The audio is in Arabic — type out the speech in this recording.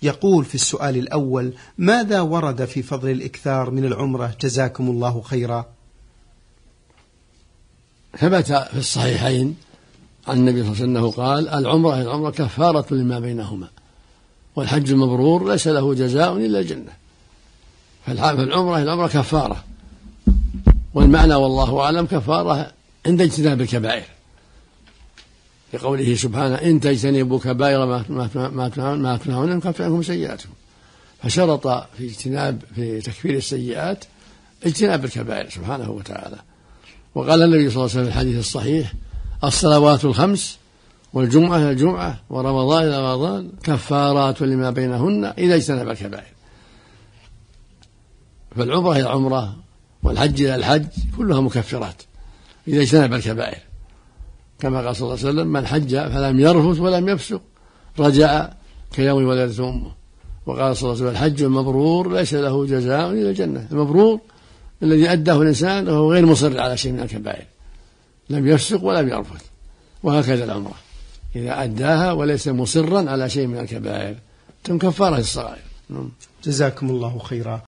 يقول في السؤال الأول: ماذا ورد في فضل الإكثار من العمرة جزاكم الله خيرا؟ ثبت في الصحيحين عن النبي صلى الله عليه وسلم أنه قال: العمرة كفارة لما بينهما، والحج المبرور ليس له جزاء إلا الجنة. فالعمرة كفارة، والمعنى والله أعلم كفارة عند اجتناب الكبائر، لقوله سبحانه: إن تجتنبوا كبائر ما تنهون نكفر عنكم سيئاتكم. فشرط في تكفير السيئات اجتناب الكبائر سبحانه وتعالى. وقال النبي صلى الله عليه وسلم في الحديث الصحيح: الصلوات الخمس والجمعة إلى الجمعة ورمضان إلى رمضان كفارات لما بينهن إذا اجتنب الكبائر. فالعمرة إلى العمرة والحج إلى الحج كلها مكفرات إذا اجتنب الكبائر، كما قال صلى الله عليه وسلم: من حج فلم يرفث ولم يفسق رجع كيوم ولدته أمه. وقال صلى الله عليه وسلم: الحج المبرور ليس له جزاء إلا الجنة. المبرور الذي أداه الإنسان وهو غير مصر على شيء من الكبائر، لم يفسق ولم يرفث. وهكذا العمرة إذا أداها وليس مصرا على شيء من الكبائر تم كفارة الصغائر. جزاكم الله خيرا.